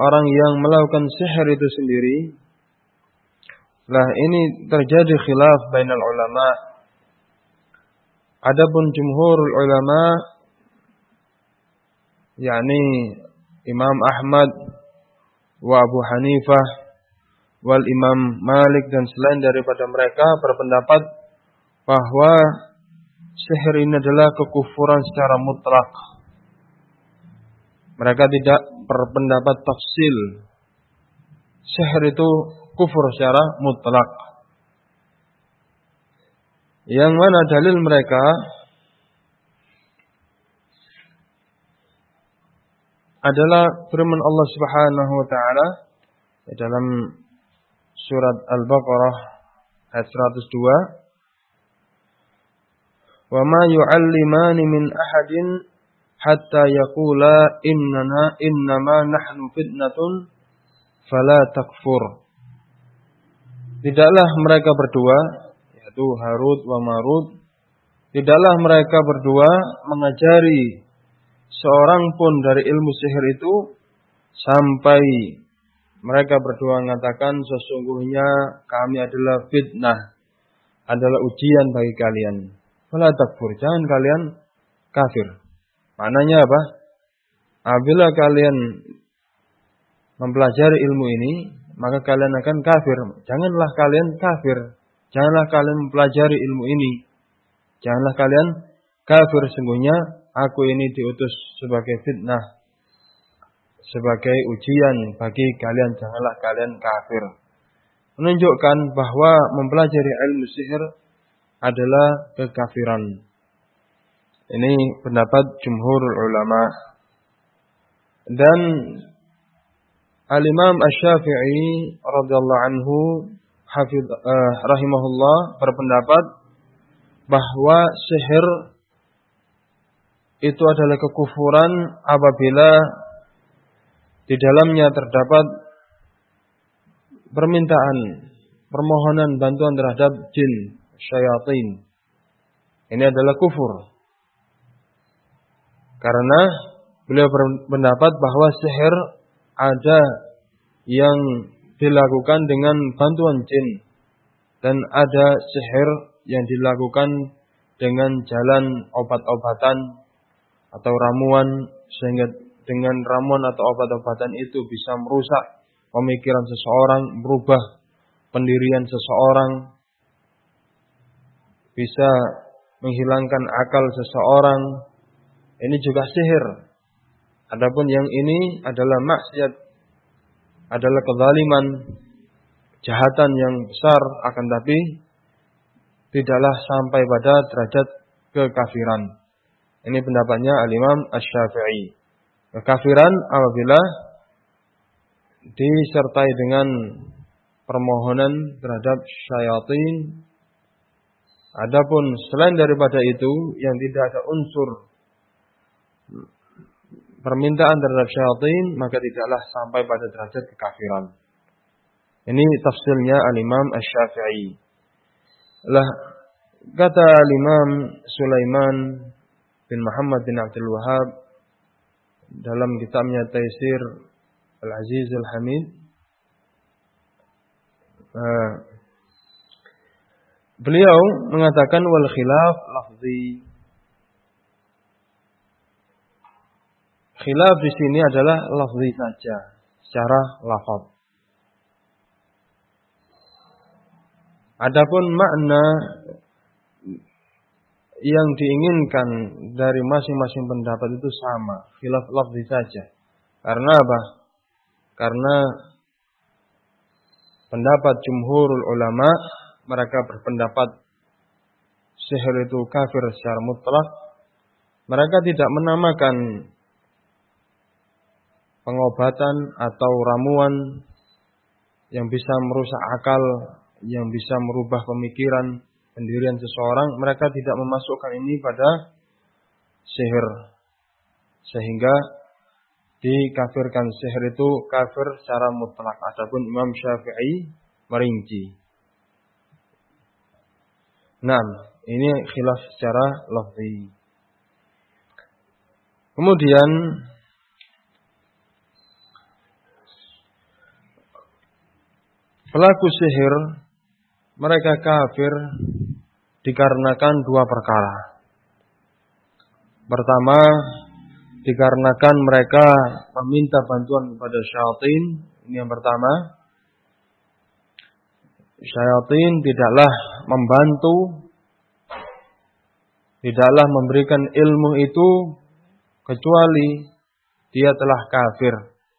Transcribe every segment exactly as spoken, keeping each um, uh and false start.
orang yang melakukan sihir itu sendiri. Lah ini terjadi khilaf bainal ulama. Adapun jumhurul ulama, yakni Imam Ahmad wa Abu Hanifah wal Imam Malik dan selain daripada mereka berpendapat bahwa sihir ini adalah kekufuran secara mutlak. Mereka tidak berpendapat tafsil. Sihir itu kufur secara mutlak. Yang mana dalil mereka adalah firman Allah Subhanahu wa taala dalam surat Al-Baqarah ayat seratus dua, "Wa ma yu'allimani min ahadin hatta yaqula innana innama nahnu fitnatun fala takfur." Tidaklah mereka berdua, yaitu Harut wa Marut, tidaklah mereka berdua mengajari seorang pun dari ilmu sihir itu sampai mereka berdua mengatakan sesungguhnya kami adalah fitnah, adalah ujian bagi kalian. Fala takfur, jangan kalian kafir. Maknanya apa? Apabila kalian mempelajari ilmu ini, maka kalian akan kafir. Janganlah kalian kafir. Janganlah kalian mempelajari ilmu ini. Janganlah kalian kafir. Sungguhnya aku ini diutus sebagai fitnah, sebagai ujian bagi kalian. Janganlah kalian kafir. Menunjukkan bahwa mempelajari ilmu sihir adalah kekafiran. Ini pendapat jumhurul ulama. Dan Al-Imam Asy-Syafi'i radhiyallahu anhu hafidh uh, rahimahullah berpendapat bahwa sihir itu adalah kekufuran apabila di dalamnya terdapat permintaan, permohonan bantuan terhadap jin, syayatin. Ini adalah kufur. Karena beliau berpendapat bahwa sihir ada yang dilakukan dengan bantuan jin dan ada sihir yang dilakukan dengan jalan obat-obatan atau ramuan, sehingga dengan ramuan atau obat-obatan itu bisa merusak pemikiran seseorang, merubah pendirian seseorang, bisa menghilangkan akal seseorang. Ini juga sihir. Adapun yang ini adalah maksiat, adalah kezaliman, kejahatan yang besar, akan tapi tidaklah sampai pada derajat kekafiran. Ini pendapatnya Al-Imam Asy-Syafi'i. Kekafiran apabila disertai dengan permohonan terhadap syayatin. Adapun selain daripada itu yang tidak ada unsur permintaan terhadap syaitan, maka tidaklah sampai pada derajat kekafiran. Ini tafsirnya Al-Imam Asy-Syafi'i. Lah kata Al-Imam Sulaiman bin Muhammad bin Abdul Wahhab dalam kitabnya Taisir Al-Aziz Al-Hamid, uh, beliau mengatakan wal khilaf lafzi. Khilaf di sini adalah lafzi saja, secara lafaz. Adapun makna yang diinginkan dari masing-masing pendapat itu sama, khilaf lafzi saja. Karena apa? Karena pendapat jumhurul ulama, mereka berpendapat sihir itu kafir secara mutlak. Mereka tidak menamakan pengobatan atau ramuan yang bisa merusak akal, yang bisa merubah pemikiran, pendirian seseorang. Mereka tidak memasukkan ini pada sihir, sehingga dikafirkan. Sihir itu kafir secara mutlak. Adapun Imam Syafi'i merinci. Nah, ini khilaf secara lafzi. Kemudian pelaku sihir mereka kafir dikarenakan dua perkara. Pertama, dikarenakan mereka meminta bantuan kepada syaitan. Ini yang pertama. Syaitan tidaklah membantu, tidaklah memberikan ilmu itu kecuali dia telah kafir.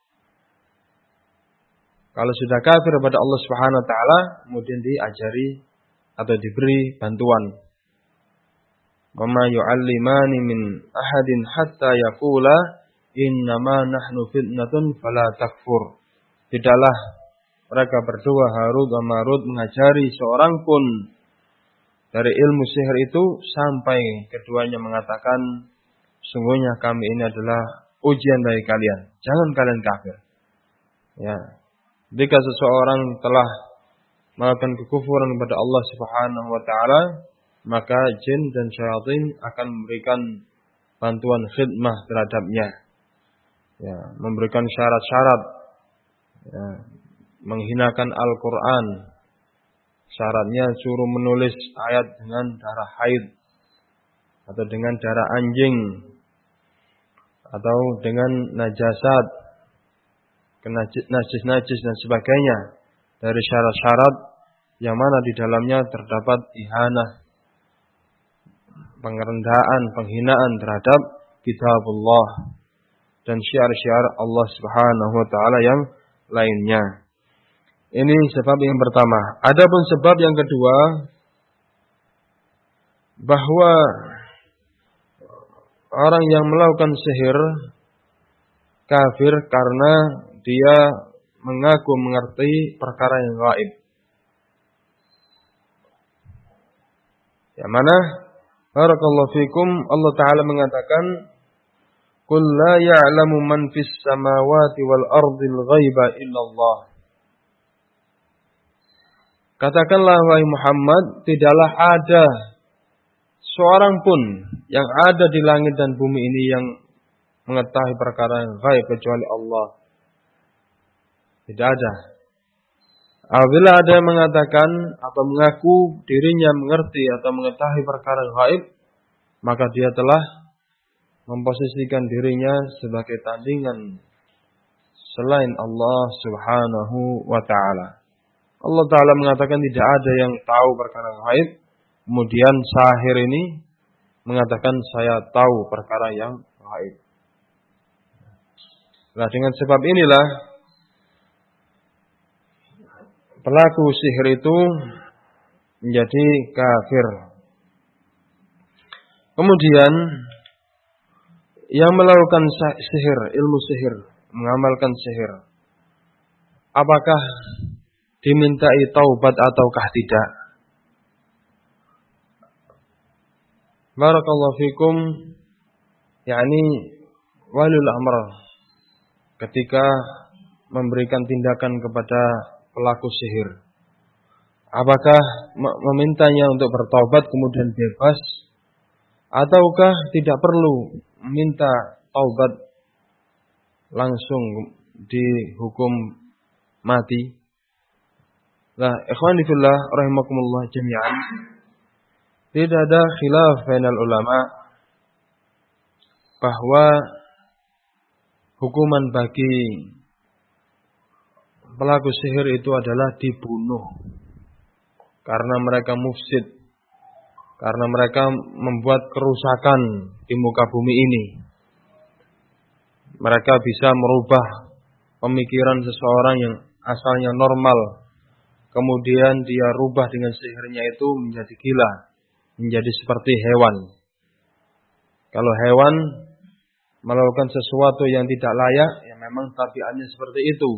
Kalau sudah kafir kepada Allah Subhanahu wa taala, kemudian diajari atau diberi bantuan. Wa ma yu'allimani min ahadin hatta yaqula innama nahnu fitnatun fala takfur. Tidaklah mereka berdua Harut dan Marut mengajari seorang pun dari ilmu sihir itu sampai keduanya mengatakan, sungguhnya kami ini adalah ujian bagi kalian. Jangan kalian kafir. Ya. Jika seseorang telah melakukan kekufuran kepada Allah Subhanahu wa taala, maka jin dan syaitan akan memberikan bantuan khidmah terhadapnya. Ya, memberikan syarat-syarat, ya, menghinakan Al-Qur'an. Syaratnya suruh menulis ayat dengan darah haid atau dengan darah anjing atau dengan najasat, najis-najis dan sebagainya, dari syarat-syarat yang mana di dalamnya terdapat ihanah, pengerendaan, penghinaan terhadap kitabullah dan syiar-syiar Allah Subhanahu wa taala yang lainnya. Ini sebab yang pertama. Adapun sebab yang kedua, bahwa orang yang melakukan sihir kafir karena dia mengaku mengerti perkara yang gaib. Yang mana barakallahu fikum, Allah Ta'ala mengatakan, Qul la ya'lamu man fis samawati wal ardil ghaiba illallah. Katakanlah wahai Muhammad, tidaklah ada seorang pun yang ada di langit dan bumi ini yang mengetahui perkara yang gaib kecuali Allah. Tidak ada. Apabila ada yang mengatakan atau mengaku dirinya mengerti atau mengetahui perkara yang gaib, maka dia telah memposisikan dirinya sebagai tandingan selain Allah Subhanahu wa taala. Allah Ta'ala mengatakan tidak ada yang tahu perkara gaib. Kemudian sahir ini mengatakan saya tahu perkara yang gaib. Nah, dengan sebab inilah pelaku sihir itu menjadi kafir. Kemudian yang melakukan sihir, ilmu sihir, mengamalkan sihir, apakah dimintai taubat ataukah tidak? Barakallahu fikum, yakni walul amr ketika memberikan tindakan kepada pelaku sihir, apakah memintanya untuk bertaubat kemudian bebas, ataukah tidak perlu minta taubat langsung dihukum mati? Nah, ikhwani fillah rahimakumullah jami'an, tidak ada khilaf bainal ulama bahwa hukuman bagi pelaku sihir itu adalah dibunuh karena mereka mufsid, karena mereka membuat kerusakan di muka bumi ini. Mereka bisa merubah pemikiran seseorang yang asalnya normal, kemudian dia rubah dengan sihirnya itu menjadi gila, menjadi seperti hewan. Kalau hewan melakukan sesuatu yang tidak layak, ya memang tabiatnya seperti itu.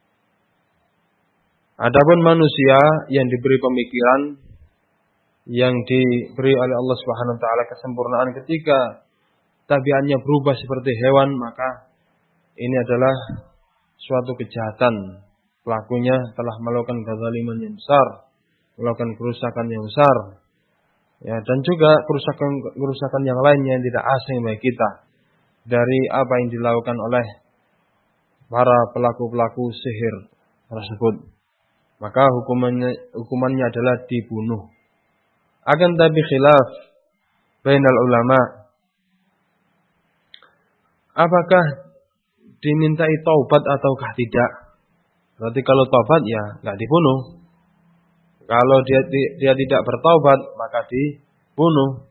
Adapun manusia yang diberi pemikiran, yang diberi oleh Allah Subhanahu wa taala kesempurnaan, ketika tabiatnya berubah seperti hewan, maka ini adalah suatu kejahatan. Pelakunya telah melakukan kezaliman yang besar, melakukan kerusakan yang besar, ya, dan juga kerusakan-kerusakan yang lainnya yang tidak asing bagi kita dari apa yang dilakukan oleh para pelaku-pelaku sihir tersebut. maka hukumannya hukumannya adalah dibunuh. Akan tapi khilaf bainal ulama, apakah dimintai taubat ataukah tidak? Berarti kalau taubat ya nggak dibunuh. Kalau dia dia tidak bertaubat maka dibunuh.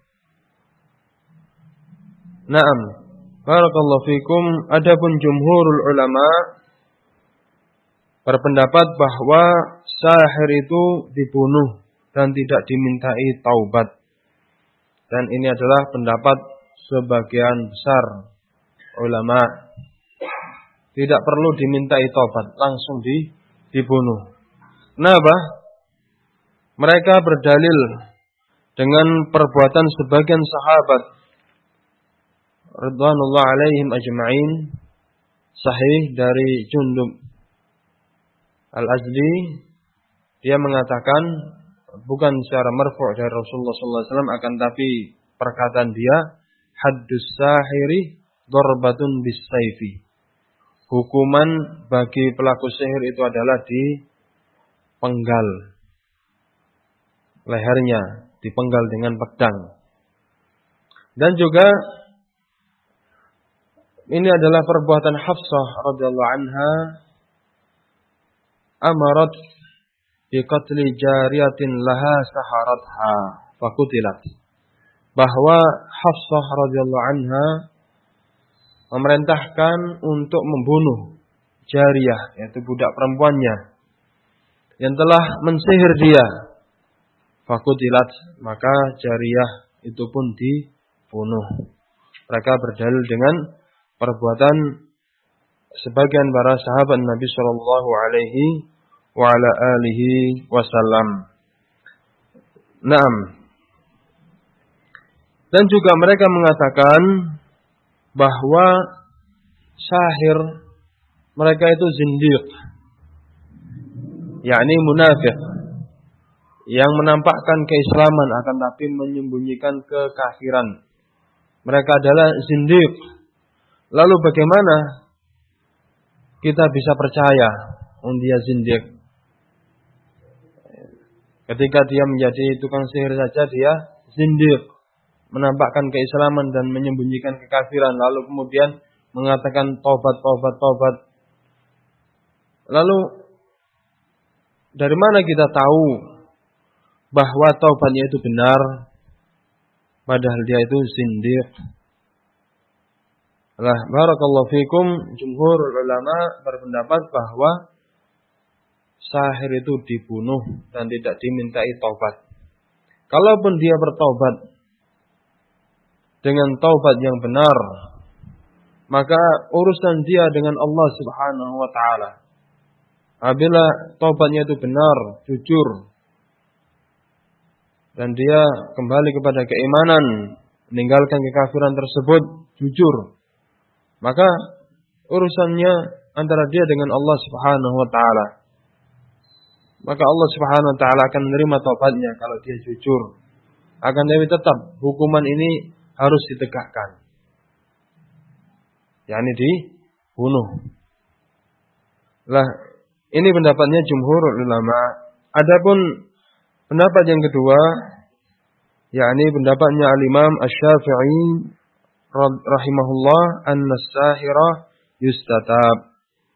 Naam. Barakallahu fikum. Adapun jumhurul ulama berpendapat bahwa sahir itu dibunuh dan tidak dimintai taubat. Dan ini adalah pendapat sebagian besar ulama. Tidak perlu dimintai taubat, langsung di, dibunuh. Kenapa? Mereka berdalil dengan perbuatan sebagian sahabat radhiyallahu alaihim ajma'in, sahih dari Jundub Al-Azdi, dia mengatakan bukan secara marfu' dari Rasulullah sallallahu alaihi wasallam, akan tapi perkataan dia, haddus sahiri darbatun bis-saifi. Hukuman bagi pelaku sihir itu adalah dipenggal lehernya, dipenggal dengan pedang. Dan juga ini adalah perbuatan Hafsah radhiyallahu anha, amarat bi qatli jariyatin laha saharatha fakutilat. Bahwa Hafsah radhiyallahu anha memerintahkan untuk membunuh jariyah, yaitu budak perempuannya yang telah mensihir dia. Fakutilat, maka jariyah itu pun dibunuh. Mereka berdalil dengan perbuatan sebagian para sahabat Nabi sallallahu alaihi wa ala alihi wasallam. Naam. Dan juga mereka mengatakan bahwa sahir mereka itu zindiq, yakni munafik, yang menampakkan keislaman akan tapi menyembunyikan kekafiran. Mereka adalah zindiq. Lalu bagaimana kita bisa percaya oh dia zindiq? Ketika dia menjadi tukang sihir saja dia zindiq, menampakkan keislaman dan menyembunyikan kekafiran, lalu kemudian mengatakan taubat, taubat, taubat. Lalu dari mana kita tahu bahwa taubatnya itu benar, padahal dia itu zindiq? Lah, barakallahu fikum, jumhur ulama berpendapat bahwa sahir itu dibunuh dan tidak dimintai taubat. Kalaupun dia bertaubat dengan taubat yang benar, maka urusan dia dengan Allah Subhanahu wa taala. Apabila taubatnya itu benar, jujur, dan dia kembali kepada keimanan, meninggalkan kekafiran tersebut jujur, maka urusannya antara dia dengan Allah Subhanahu wa taala. Maka Allah Subhanahu wa taala akan menerima taubatnya kalau dia jujur. Akan tapi tetap hukuman ini harus ditegakkan, yakni dibunuh. Lah, ini pendapatnya jumhur ulama. Adapun pendapat yang kedua, yakni pendapatnya al-Imam Asy-Syafi'i rahimahullah, an-sahira yustatab,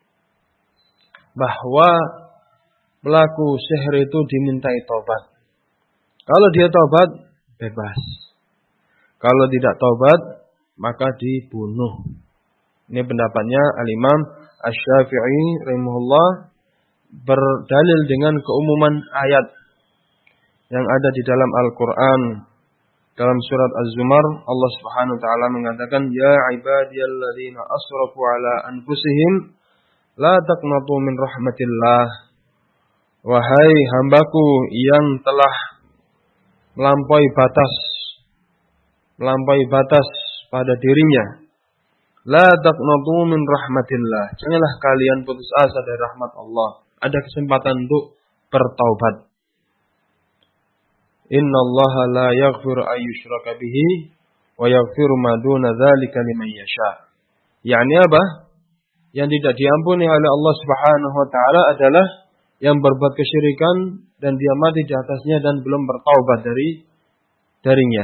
bahwa pelaku sihir itu dimintai taubat. Kalau dia taubat, bebas. Kalau tidak taubat, maka dibunuh. Ini pendapatnya al-Imam Asy-Syafi'i rahimahullah, berdalil dengan keumuman ayat yang ada di dalam Al-Quran. Dalam surat Az-Zumar, Allah Subhanahu wa taala mengatakan, "Ya ibadiyalladzina asrafu ala anfusihim la taqnatu min rahmatillah." Wahai hambaku yang telah melampaui batas, melampaui batas pada dirinya, la taqnatu min rahmatillah. Janganlah kalian putus asa dari rahmat Allah. Ada kesempatan untuk bertaubat. Innallaha la yaghfiru an yushraka bihi wa yaghfiru ma duna dzalika liman yasha. Yakni apa? Yang tidak diampuni oleh Allah Subhanahu wa taala adalah yang berbuat kesyirikan dan dia mati di atasnya dan belum bertaubat dari darinya.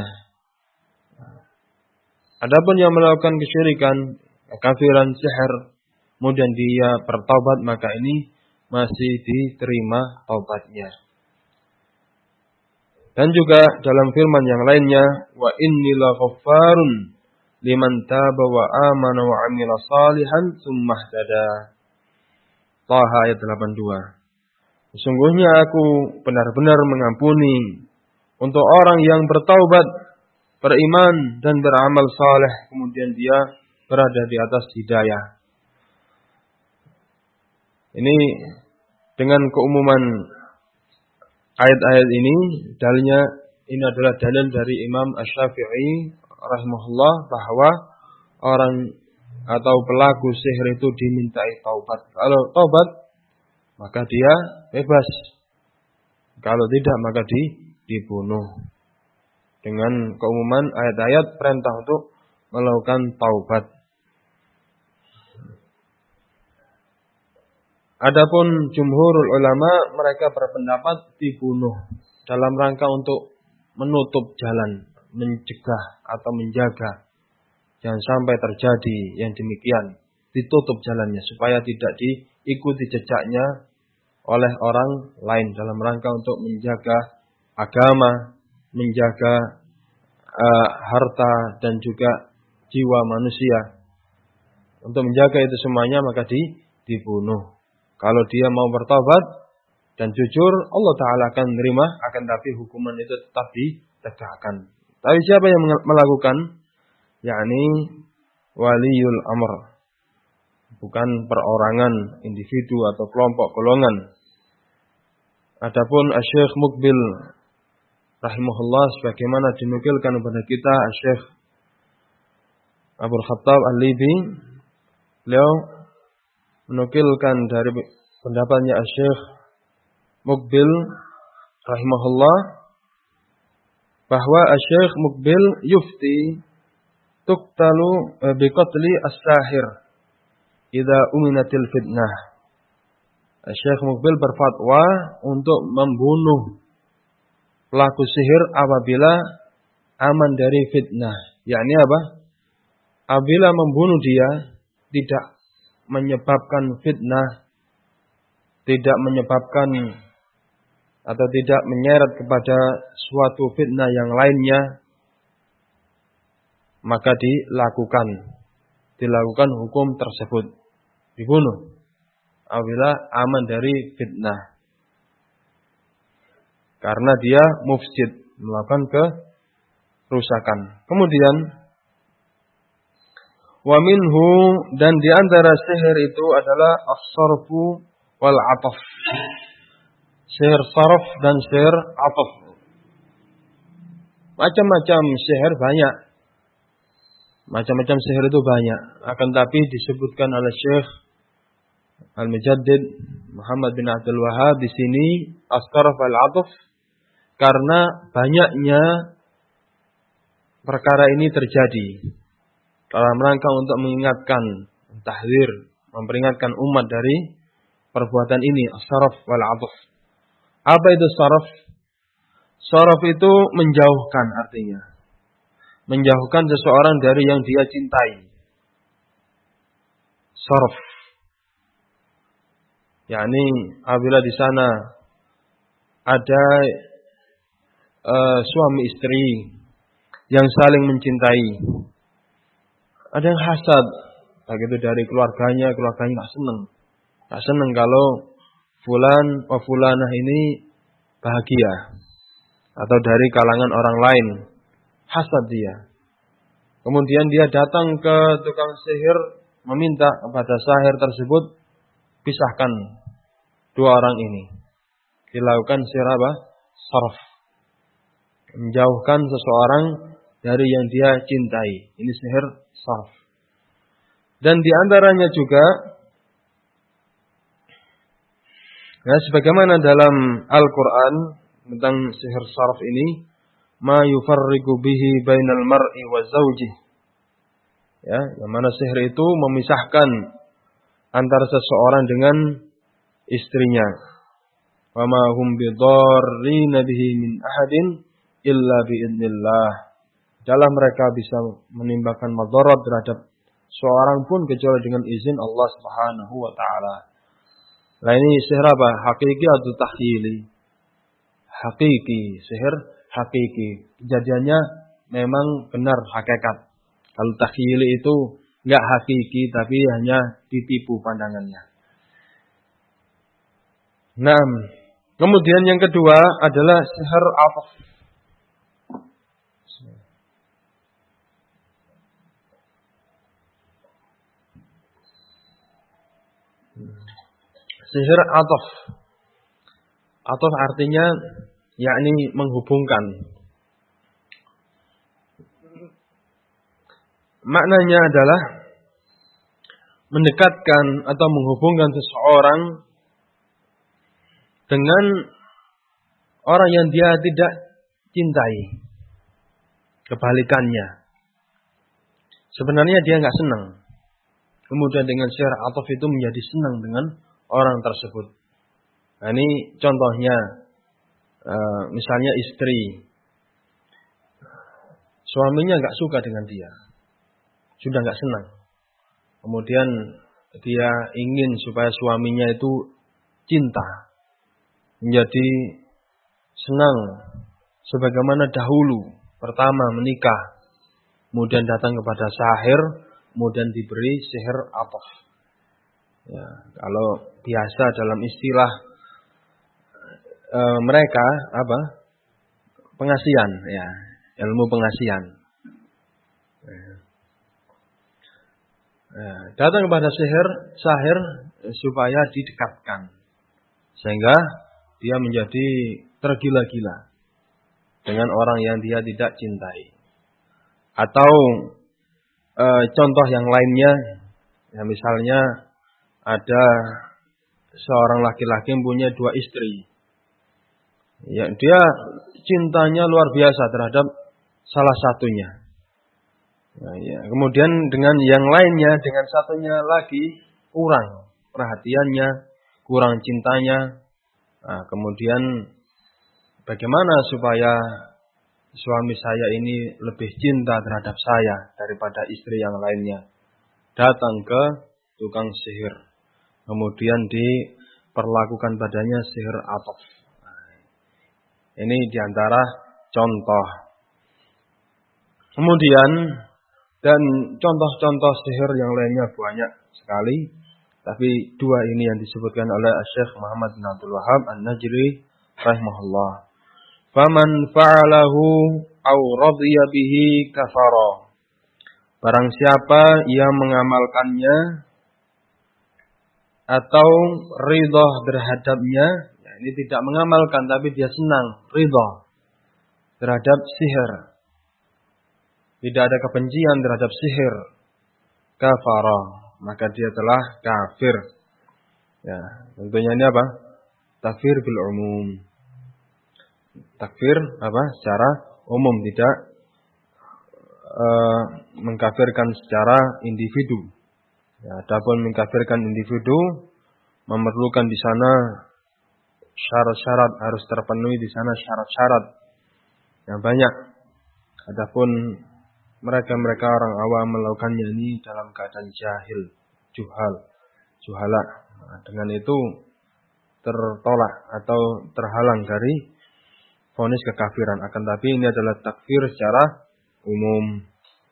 Adapun yang melakukan kesyirikan, kekafiran, sihir, kemudian dia bertaubat, maka ini masih diterima taubatnya. Dan juga dalam firman yang lainnya, wa inni laghaffarun liman taba wa amana wa amila salihan tsumma ihtada. Taha ayat delapan puluh dua. Sesungguhnya aku benar-benar mengampuni untuk orang yang bertaubat, beriman dan beramal saleh, kemudian dia berada di atas hidayah. Ini dengan keumuman ayat-ayat ini, dalilnya ini adalah dalil dari Imam Asy-Syafi'i rahimahullah bahwa orang atau pelaku sihir itu dimintai taubat. Kalau taubat, maka dia bebas. Kalau tidak, maka di, dibunuh. Dengan keumuman ayat-ayat perintah untuk melakukan taubat. Adapun jumhurul ulama, mereka berpendapat dibunuh dalam rangka untuk menutup jalan, mencegah atau menjaga jangan sampai terjadi yang demikian, ditutup jalannya supaya tidak diikuti jejaknya oleh orang lain dalam rangka untuk menjaga agama, menjaga uh, harta dan juga jiwa manusia. Untuk menjaga itu semuanya maka di, dibunuh. Kalau dia mau bertobat dan jujur, Allah Ta'ala akan menerima, akan tapi hukuman itu tetap ditegakkan. Tapi siapa yang melakukan? Yakni waliyul amr. Bukan perorangan, individu atau kelompok golongan. Adapun Asy-Syaikh Muqbil rahimahullah, sebagaimana dinukilkan kepada kita Asy-Syaikh Abdul Khattab Al-Libi, beliau menukilkan dari pendapatnya Asy-Syaikh Muqbil rahimahullah bahwa Asy-Syaikh Muqbil yufti tuqtalu biqatli as-sahir idza uminatil fitnah. Asy-Syaikh Muqbil berfatwa untuk membunuh pelaku sihir apabila aman dari fitnah. Yakni apa? Apabila membunuh dia tidak menyebabkan fitnah, tidak menyebabkan atau tidak menyeret kepada suatu fitnah yang lainnya, maka dilakukan dilakukan hukum tersebut, dibunuh apabila aman dari fitnah, karena dia mufsid, melakukan kerusakan. Kemudian wa minhu, dan di antara sihir itu adalah as-sarfu wal ataf. Sihir sarf dan sihir ataf. Macam-macam sihir banyak. Macam-macam sihir itu banyak. Akan tapi disebutkan oleh Syekh Al-Mujaddid Muhammad bin Abdul Wahhab di sini as-sarf wal ataf, karena banyaknya perkara ini terjadi dalam rangka untuk mengingatkan, tahdzir, memperingatkan umat dari perbuatan ini, as-sarf wal ataf. Apa itu sarf? Sarf itu menjauhkan, artinya menjauhkan seseorang dari yang dia cintai. Sarf, yakni apabila di sana ada uh, suami istri yang saling mencintai, ada yang hasad, begitu dari keluarganya, keluarganya nggak seneng, nggak seneng kalau fulan, oh fulanah ini bahagia, atau dari kalangan orang lain, hasad dia. Kemudian dia datang ke tukang sihir, meminta kepada sahir tersebut, pisahkan dua orang ini. Dilakukan sihir apa? Sarf. Menjauhkan seseorang dari yang dia cintai. Ini sihir sarf. Dan di antaranya juga, ya, sebagaimana dalam Al-Quran tentang sihir sarf ini, ma yufarriqu bihi bainal mar'i wa zawjih. Ya, yang mana sihir itu memisahkan antara seseorang dengan istrinya. wa ma hum bidarrin bihi min ahadin illa biidznillah. Dalam mereka bisa menimbulkan madarat terhadap seorang pun kecuali dengan izin Allah Subhanahu wa taala. Nah ini sihir apa? Hakiki atau takhyili? Hakiki, sihir hakiki. Kejadiannya memang benar hakikat. Kalau takhyili itu enggak hakiki tapi hanya ditipu pandangannya. Nah, kemudian yang kedua adalah sihir ataf. Sihir ataf. Ataf artinya yakni menghubungkan. Maknanya adalah mendekatkan atau menghubungkan seseorang dengan orang yang dia tidak cintai. Kebalikannya. Sebenarnya dia nggak senang. Kemudian dengan sihir ataf itu menjadi senang dengan orang tersebut. Nah, ini contohnya, uh, misalnya istri, suaminya nggak suka dengan dia, sudah nggak senang. Kemudian dia ingin supaya suaminya itu cinta, menjadi senang, sebagaimana dahulu pertama menikah, kemudian datang kepada sahir, kemudian diberi sihir ataf. Ya, kalau biasa dalam istilah e, mereka apa? Pengasihan, ya, ilmu pengasihan. Ya. Ya, datang kepada sihir, sahir supaya didekatkan, sehingga dia menjadi tergila-gila dengan orang yang dia tidak cintai. Atau e, contoh yang lainnya, ya misalnya ada seorang laki-laki yang punya dua istri. Ya, dia cintanya luar biasa terhadap salah satunya. Ya, ya. Kemudian dengan yang lainnya, dengan satunya lagi kurang perhatiannya, kurang cintanya. Nah, kemudian bagaimana supaya suami saya ini lebih cinta terhadap saya daripada istri yang lainnya? Datang ke tukang sihir. Kemudian diperlakukan padanya sihir ataf. Ini diantara contoh. Kemudian dan contoh-contoh sihir yang lainnya banyak sekali. Tapi dua ini yang disebutkan oleh Syekh Muhammad bin Abdul Wahhab An-Najri rahimahullah. Faman fa'alahu aw radiya bihi kafara. Barang siapa yang mengamalkannya atau ridha terhadapnya, ya, ini tidak mengamalkan tapi dia senang, ridha terhadap sihir, tidak ada kebencian terhadap sihir, kafara, maka dia telah kafir. Ya, tentunya ini apa? Takfir bil umum. Takfir apa? Secara umum, tidak uh, mengkafirkan secara individu. Ya, adapun mengkafirkan individu memerlukan di sana syarat-syarat, harus terpenuhi di sana syarat-syarat yang banyak. Adapun mereka-mereka orang awam melakukannya ini dalam keadaan jahil, juhal, juhala. Nah, dengan itu tertolak atau terhalang dari vonis kekafiran. Akan tapi ini adalah takfir secara umum.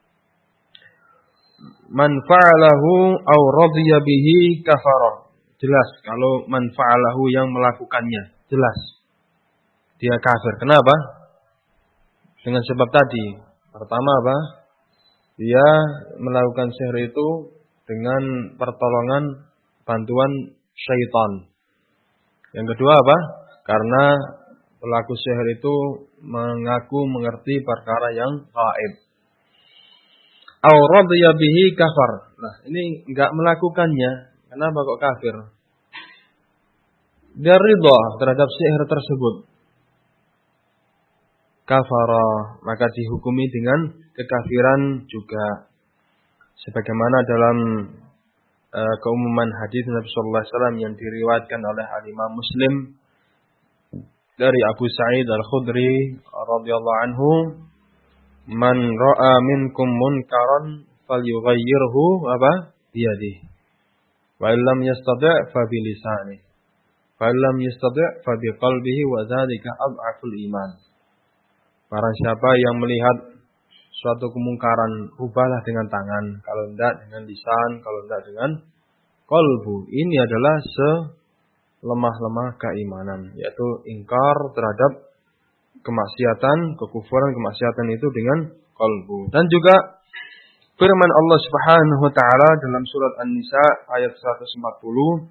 Man fa'alahu aw radiya bihi kafara. Jelas kalau man fa'alahu yang melakukannya, jelas dia kafir. Kenapa? Dengan sebab tadi. Pertama apa? Dia melakukan sihir itu dengan pertolongan bantuan syaitan. Yang kedua apa? Karena pelaku sihir itu mengaku mengerti perkara yang gaib. Aw radiya bihi kafar. Nah, ini enggak melakukannya. Kenapa kok kafir? Dia ridha terhadap sihir tersebut. Kafara, maka dihukumi dengan kekafiran juga. Sebagaimana dalam uh, keumuman hadis Nabi sallallahu alaihi wasallam yang diriwayatkan oleh Imam Muslim dari Abu Sa'id Al-Khudri radhiyallahu anhu, "Man ra'a minkum munkaran falyughayyirhu apa? Biyadihi. Wa illam yastati' fa bilisanihi. Fa illam yastati' fa biqalbihi wa dzalika adhaful iman." Barang siapa yang melihat suatu kemungkaran, ubahlah dengan tangan, kalau tidak dengan lisan, kalau tidak dengan qalbu. Ini adalah selemah-lemah keimanan, yaitu ingkar terhadap kemaksiatan, kekufuran, kemaksiatan itu dengan qalbu. Dan juga firman Allah Subhanahu wa taala dalam surat An-Nisa ayat seratus empat puluh,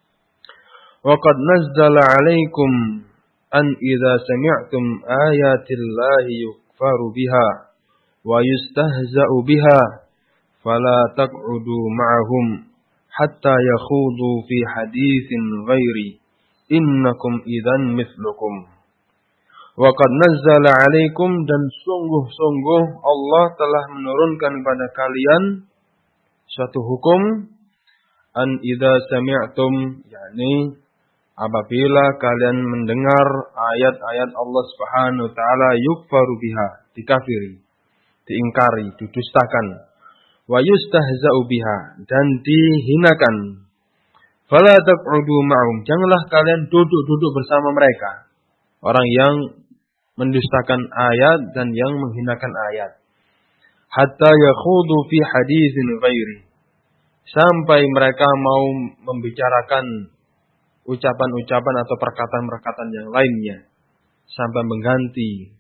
"Wa qad nazzala 'alaikum an idza sami'tum ayatillahi yukfaru biha wa yustahza'u biha fala taq'udu ma'ahum hatta yakhudu fi haditsin ghairi innakum idzan mithlukum." Wa qad nazzala 'alaikum, dan sungguh-sungguh Allah telah menurunkan pada kalian suatu hukum, an idza sami'tum, yakni apabila kalian mendengar ayat-ayat Allah Subhanahu wa taala yukfaru biha, dikafiri, diingkari, didustakan, wa yustahza'u biha, dan dihinakan, fala taq'udu ma'hum, janganlah kalian duduk-duduk bersama mereka, orang yang mendustakan ayat dan yang menghinakan ayat, hatta yakhudu fi haditsin ghairi, sampai mereka mau membicarakan ucapan-ucapan atau perkataan-perkataan yang lainnya, sampai mengganti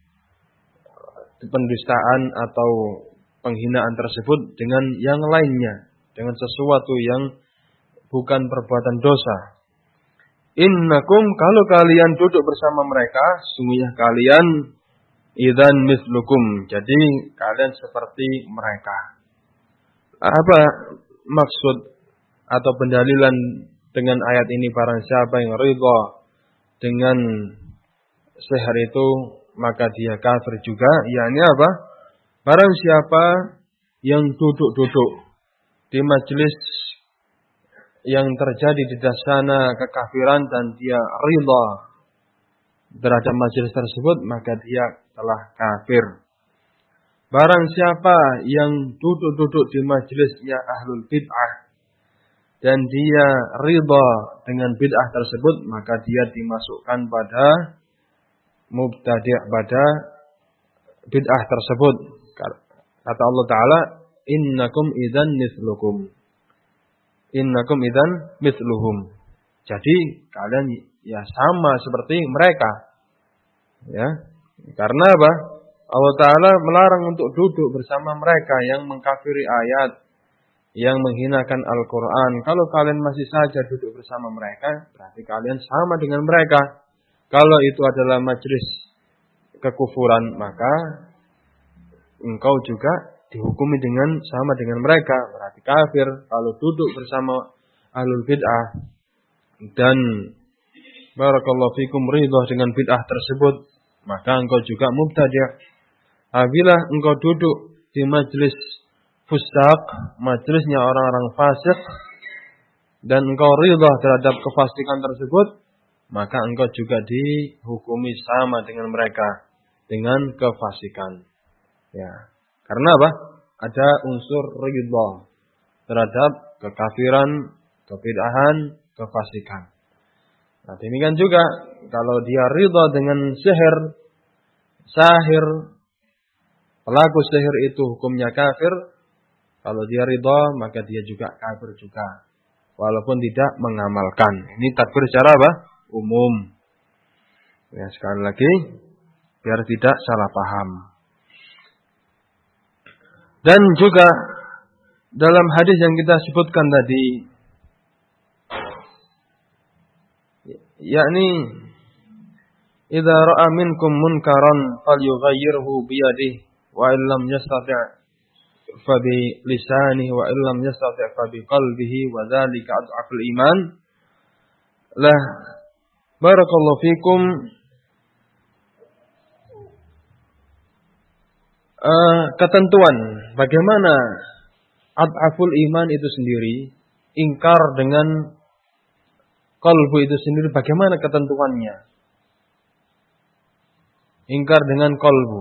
pendustaan atau penghinaan tersebut dengan yang lainnya, dengan sesuatu yang bukan perbuatan dosa. Innakum, kalau kalian duduk bersama mereka, sungguhnya kalian idzan mislukum, jadi kalian seperti mereka. Apa maksud atau pendalilan dengan ayat ini? Barang siapa yang ridha dengan sihir itu, maka dia kafir juga. Yakni apa? Barang siapa yang duduk-duduk di majelis yang terjadi di sana kekafiran dan dia ridha terhadap majelis tersebut, maka dia telah kafir. Barang siapa yang duduk-duduk di majelisnya ahlul bid'ah dan dia ridha dengan bid'ah tersebut, maka dia dimasukkan pada mubtadi', pada bid'ah tersebut. Kata Allah Ta'ala, innakum idzan mithlukum. Innakum idzan mithluhum. Jadi kalian ya sama seperti mereka. Ya. Karena apa? Allah Ta'ala melarang untuk duduk bersama mereka yang mengkafiri ayat, yang menghinakan Al-Quran. Kalau kalian masih saja duduk bersama mereka, berarti kalian sama dengan mereka. Kalau itu adalah majelis kekufuran, maka engkau juga dihukumi dengan sama dengan mereka, berarti kafir. Kalau duduk bersama ahlul bid'ah dan barakallahu fikum ridha dengan bid'ah tersebut, maka engkau juga mubtadi'. Apabila engkau duduk di majelis fusaq, majelisnya orang-orang fasik, dan engkau ridha terhadap kefasikan tersebut, maka engkau juga dihukumi sama dengan mereka dengan kefasikan. Ya. Karena apa? Ada unsur ridha terhadap kekafiran, kebid'ahan, kefasikan. Nah, demikian juga kalau dia ridha dengan sihir, sahir, pelaku sihir itu hukumnya kafir. Kalau dia ridha, maka dia juga kafir juga, walaupun tidak mengamalkan. Ini takfir secara apa? Umum. Ya, sekali lagi biar tidak salah paham. Dan juga dalam hadis yang kita sebutkan tadi, yakni idza ra'a minkum munkaran falyughayyirhu biyadihi wa illam yastati' fa bi lisanihi wa illam yastati' fa bi qalbihi wa dzalika adhaful iman. Lah barakallahu fikum. Uh, ketentuan bagaimana adhaful iman itu sendiri, ingkar dengan qalbu itu sendiri, bagaimana ketentuannya? Ingkar dengan kolbu.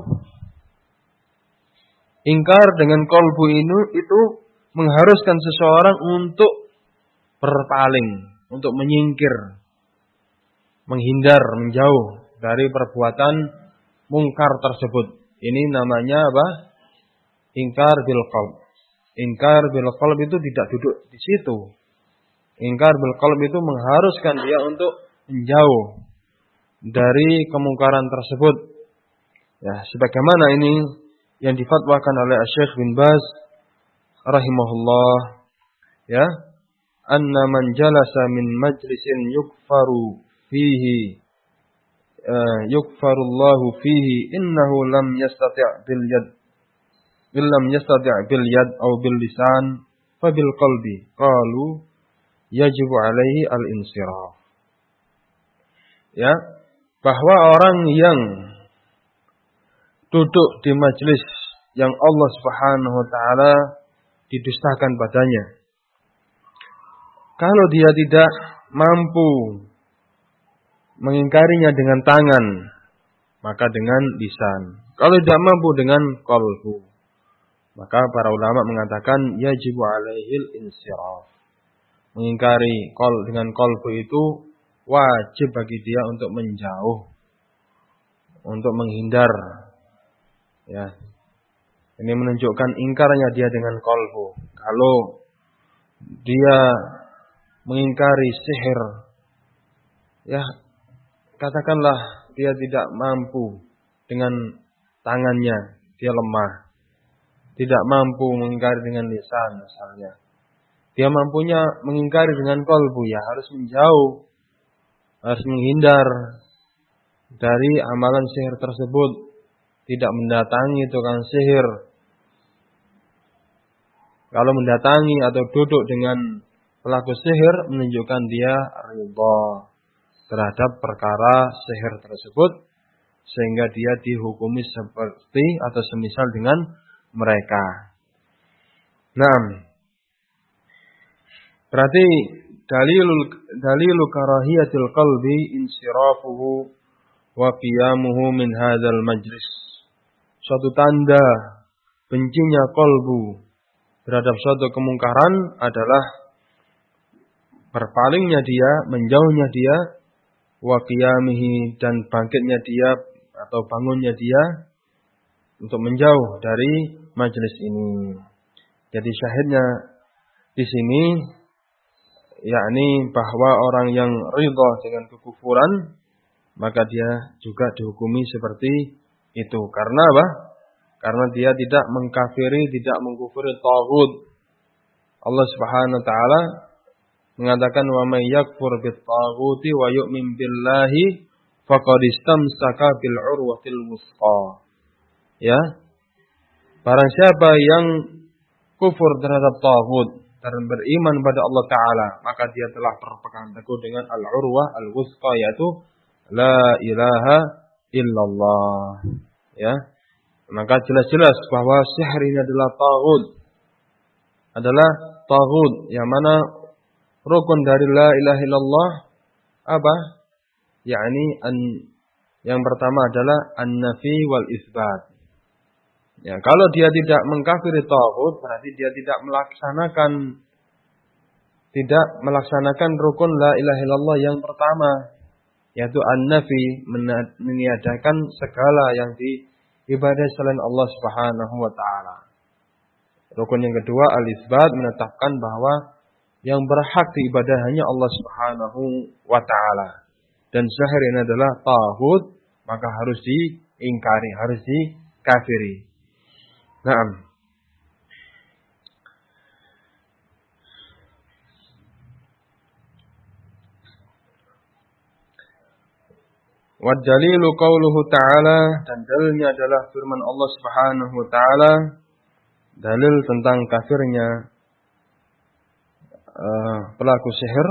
Ingkar dengan kolbu ini itu mengharuskan seseorang untuk berpaling, untuk menyingkir, menghindar, menjauh dari perbuatan mungkar tersebut. Ini namanya apa? Ingkar bil qalb. Ingkar bil qalb itu tidak duduk di situ. Ingkar bil qalb itu mengharuskan dia untuk menjauh dari kemungkaran tersebut. Ya, sebagaimana ini yang difatwakan oleh Syekh bin Baz rahimahullah, ya, anna man jalasa min majlisin yukfaru fihi uh, yukfarullahu fihi innahu lam yastati' bil yad illam yastati' bil yad aw bil lisan fa bil qalbi qalu yajibu alaihi al insiraf. Ya, bahwa orang yang duduk di majelis yang Allah Subhanahu wa taala didustakan padanya, kalau dia tidak mampu mengingkarinya dengan tangan, maka dengan lisan. Kalau tidak mampu dengan qalbu, maka para ulama mengatakan yajibu alaihil insiraf. Mengingkari qol dengan qalbu itu wajib bagi dia untuk menjauh, untuk menghindar. Ya. Ini menunjukkan ingkarnya dia dengan qalbu. Kalau dia mengingkari sihir, ya, katakanlah dia tidak mampu dengan tangannya, dia lemah. Tidak mampu mengingkari dengan lisan misalnya. Dia mampunya mengingkari dengan qalbu, ya harus menjauh, harus menghindar dari amalan sihir tersebut, tidak mendatangi tukang sihir. Kalau mendatangi atau duduk dengan pelaku sihir menunjukkan dia ridha terhadap perkara sihir tersebut, sehingga dia dihukumi seperti atau semisal dengan mereka. Nah, berarti dalilul dalilu karahiyatil qalbi insirafuhu wa qiyamuhu min hadzal majlis. Suatu tanda bencinya qalbu terhadap suatu kemungkaran adalah berpalingnya dia, menjauhnya dia, wa qiyamihi, dan bangkitnya dia atau bangunnya dia untuk menjauh dari majelis ini. Jadi syahidnya di sini yakni bahwa orang yang ridha dengan kekufuran maka dia juga dihukumi seperti itu. Karena apa? Karena dia tidak mengkafiri, tidak mengkufuri taghut. Allah Subhanahu wa taala mengatakan wa may yakfur bit taghuti wa yu'min billahi faqad istamsaka bil urwatil wuthqa. Ya. Barang siapa yang kufur terhadap taghut dan beriman pada Allah taala, maka dia telah berpegang teguh dengan al-urwah al-wuthqa, yaitu la ilaha illallah. Ya. Maka jelas-jelas bahwa sihir ini adalah taghut. Adalah taghut yang mana rukun dari la ilaha illallah apa? Yakni an yang pertama adalah an-nafi wal isbat. Ya, kalau dia tidak mengkafiri taghut, berarti dia tidak melaksanakan tidak melaksanakan rukun la ilaha illallah yang pertama, yaitu an-nafi, meniadakan segala yang diibadahi selain Allah Subhanahu wa taala. Rukun yang kedua al-isbat, menetapkan bahwa yang berhak diibadahi hanya Allah Subhanahu wa taala. Dan sihir ini adalah taghut, maka harus diingkari, harus dikafiri. Naam. Wa dalilu qauluhu ta'ala, dan dalilnya adalah firman Allah Subhanahu wa taala, dalil tentang kafirnya uh, pelaku sihir.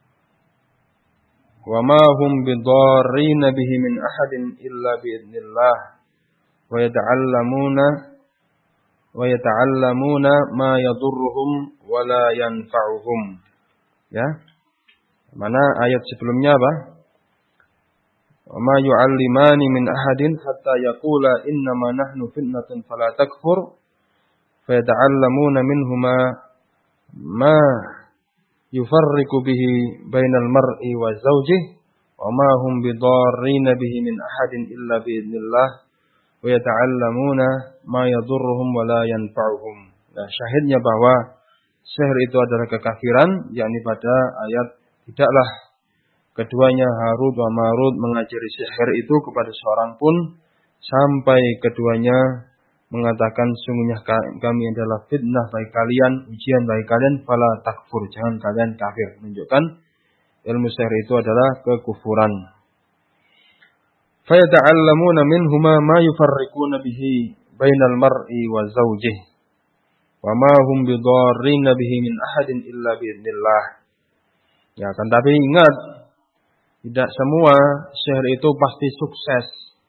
Wa ma hum bidarrin bihi min ahadin illa bi idznillah wa yata'allamuna wa yata'allamuna ma yadurruhum wa la yanfa'uhum. Ya. Mana ayat sebelumnya apa? Wa ma yu'allimani min ahadin hatta yaqula innama nahnu fitnatun fala takfur. Fayata'allamuna minhuma ma yufarriqu bihi bainal mar'i wa zawjihi wa ma hum bidarrina bihi min ahadin illa biidznillah wa yata'allamuna ma yadurruhum wa la yanfa'uhum. Nah, syahidnya bahwa sihir itu adalah kekafiran, yakni pada ayat tidaklah keduanya Harut wa Marut mengajari sihir itu kepada seorang pun sampai keduanya mengatakan sungguhnya kami adalah fitnah bagi kalian, ujian bagi kalian, fala takfur, jangan kalian kafir. Menunjukkan ilmu sihir itu adalah kekufuran. Fayata'allamuna minhuma ma yufarriquna bihi bainal mar'i wa zawjihi wa ma hum bidarrina bihi min ahadin illa biidznillah. Ya kan, tapi ingat, tidak semua sihir itu pasti sukses.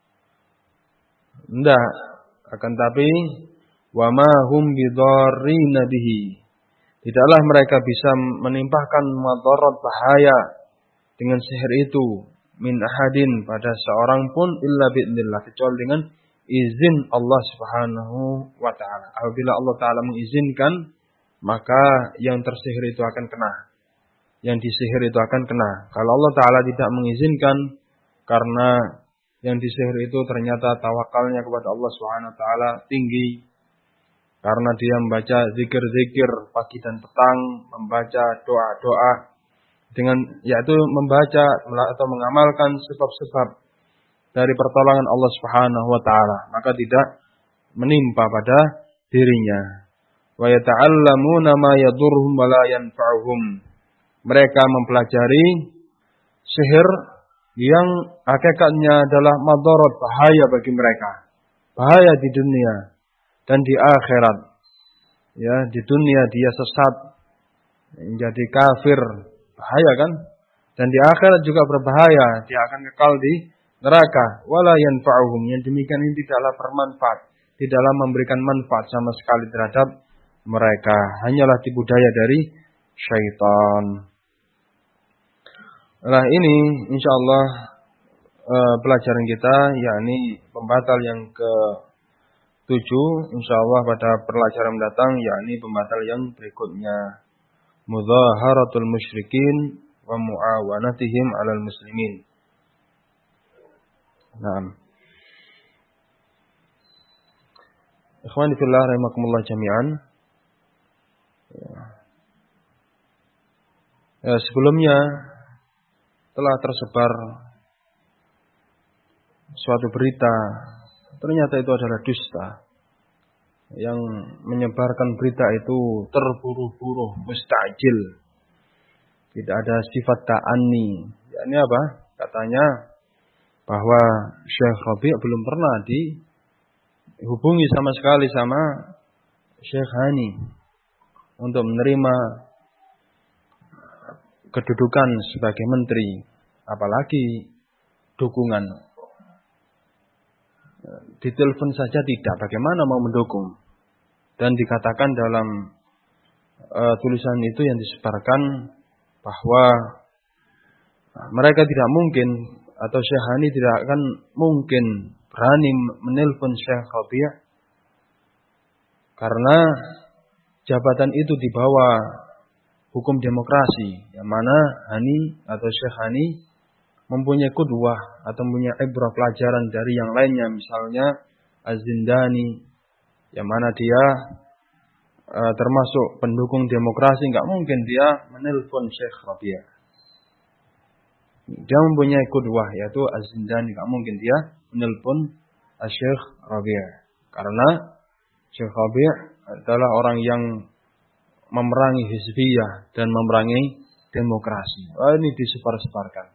Tidak, akan tapi wa ma hum bidarrina bihi, tidaklah mereka bisa menimpakan madarat bahaya dengan sihir itu min ahadin pada seorang pun illa biidznillah, kecuali dengan izin Allah Subhanahu wa taala. Apabila Allah taala mengizinkan, maka yang tersihir itu akan kena. Yang disihir itu akan kena. Kalau Allah taala tidak mengizinkan, karena yang disihir itu ternyata tawakalnya kepada Allah Subhanahu wa taala tinggi, karena dia membaca zikir-zikir pagi dan petang, membaca doa-doa dengan yaitu membaca atau mengamalkan sebab-sebab dari pertolongan Allah Subhanahu wa taala, maka tidak menimpa pada dirinya. Wa yata'allamuna ma yadurruhum wa la yanfa'uhum. Mereka mempelajari sihir yang hakikatnya adalah madarat, bahaya bagi mereka. Bahaya di dunia dan di akhirat. Ya, di dunia dia sesat, menjadi kafir, bahaya kan? Dan di akhirat juga berbahaya, dia akan kekal di neraka. Wala yanfa'uhum, yang demikian ini tidaklah bermanfaat, tidaklah memberikan manfaat sama sekali terhadap mereka, hanyalah tipu daya dari syaitan. Nah, ini insyaallah uh, pelajaran kita, yakni pembatal yang ke tujuh, insyaallah pada pelajaran mendatang, yakni pembatal yang berikutnya, mudhaharatul musyrikin wa muawanatihim 'alal muslimin. Naam. Ikhwani fillah rahimakumullah jami'an. Ya. Ya, sebelumnya telah tersebar suatu berita, ternyata itu adalah dusta. Yang menyebarkan berita itu terburu-buru, mustajil. Tidak ada sifat ta'anni. Ya, ini apa? Katanya bahwa Syekh Rabi' belum pernah dihubungi sama sekali sama Syekh Hani untuk menerima kedudukan sebagai menteri, apalagi dukungan. Ditelepon saja tidak, bagaimana mau mendukung? Dan dikatakan dalam uh, tulisan itu yang disebarkan bahwa mereka tidak mungkin, atau Syekh Hani tidak akan mungkin berani menelpon Syekh Rabi' karena jabatan itu di bawah hukum demokrasi, yang mana Hani atau Syekh Hani mempunyai qudwah atau mempunyai ibrah pelajaran dari yang lainnya, misalnya Az-Zindani, yang mana dia e, termasuk pendukung demokrasi, nggak mungkin dia menelpon Syekh Rabi'. Dia mempunyai qudwah yaitu Az-Zindani, nggak mungkin dia menelpon Syekh Rabi', karena Syekh Rabi' adalah orang yang memerangi hizbiyah dan memerangi demokrasi. Oh, ini disebar-sebarkan.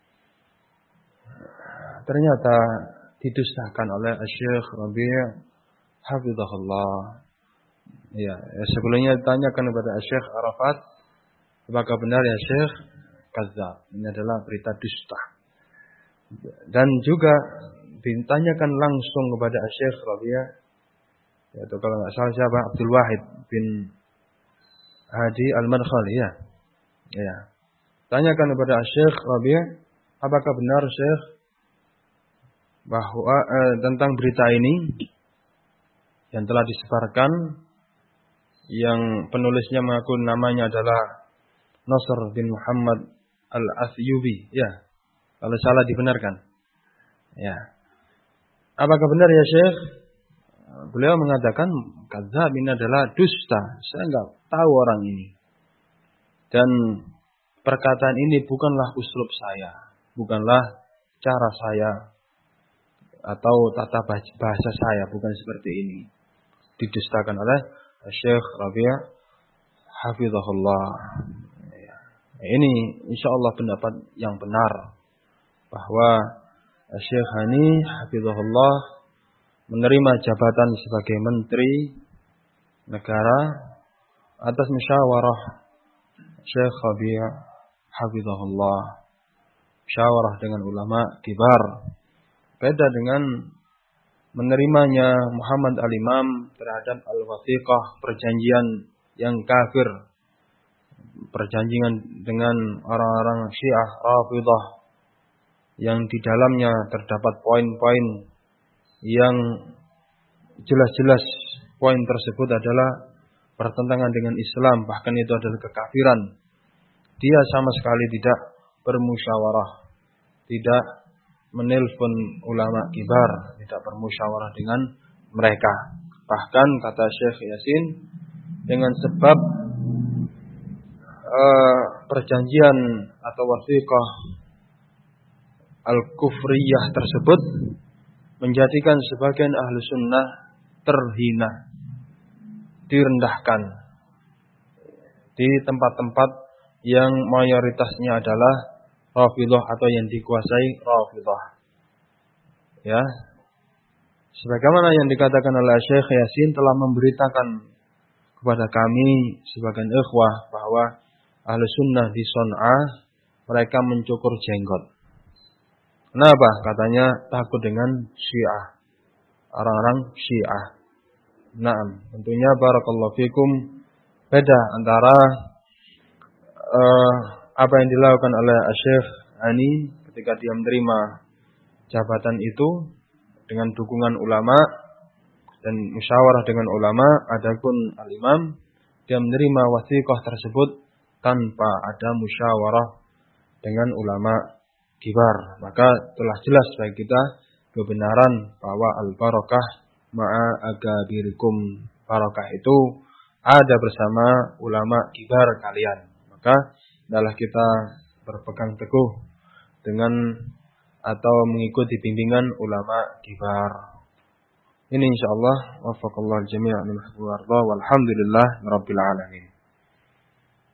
Ternyata didustakan oleh Syekh Rabi' hafizahullah. Ya, sebelumnya ditanyakan kepada Syekh Arafat, apakah benar ya Syekh? Kadzab. Ini adalah berita dusta. Dan juga ditanyakan langsung kepada Syekh Rabi', yaitu kalau nggak salah siapa, Abdul Wahid bin Hadi Al-Madkhali, ya. Ya. Tanyakan kepada Syekh Rabi', apakah benar Syekh bahwa eh, tentang berita ini yang telah disebarkan, yang penulisnya mengaku namanya adalah Nasr bin Muhammad Al-Asyubi. Ya, kalau salah dibenarkan. Ya. Apakah benar ya Syekh? Beliau mengatakan kadzab ini adalah dusta. Saya enggak tahu orang ini. Dan perkataan ini bukanlah uslub saya, bukanlah cara saya atau tata bahasa saya, bukan seperti ini. Didustakan oleh Syekh Rabi' hafizahullah. Ini insyaallah pendapat yang benar bahwa Syekh Hani hafizahullah menerima jabatan sebagai menteri negara atas musyawarah Syekh Rabi' hafizahullah. Musyawarah dengan ulama kibar. Beda dengan menerimanya Muhammad al-Imam terhadap al-wathiqah, perjanjian yang kafir, perjanjian dengan orang-orang Syiah Rafidhah yang di dalamnya terdapat poin-poin yang jelas-jelas poin tersebut adalah bertentangan dengan Islam, bahkan itu adalah kekafiran. Dia sama sekali tidak bermusyawarah, tidak menelpon ulama kibar, tidak bermusyawarah dengan mereka. Bahkan kata Syekh Yasin, dengan sebab uh, perjanjian atau wathiqah al-kufriyah tersebut menjadikan sebagian ahlu sunnah terhina, direndahkan di tempat-tempat yang mayoritasnya adalah Rafidhah atau yang dikuasai Rafidhah. Ya. Sebagaimana yang dikatakan oleh Syekh Yasin telah memberitakan kepada kami sebagian ikhwah bahwa ahlu sunnah di Son'a mereka mencukur jenggot. Kenapa? Katanya takut dengan Syiah, orang-orang Syiah. Nah, tentunya barakallahu fikum beda antara uh, apa yang dilakukan oleh Syekh Ani ketika dia menerima jabatan itu dengan dukungan ulama dan musyawarah dengan ulama. Adapun al-Imam dia menerima wathiqah tersebut tanpa ada musyawarah dengan ulama kibar. Maka telah jelas bagi kita kebenaran bahwa al-barakah ma'a agabirikum. Barakah itu ada bersama ulama kibar kalian. Maka adalah kita berpegang teguh dengan atau mengikuti bimbingan ulama kibar. Ini insyaallah wafaqallahu al-jami' min walhamdulillah rabbil alamin.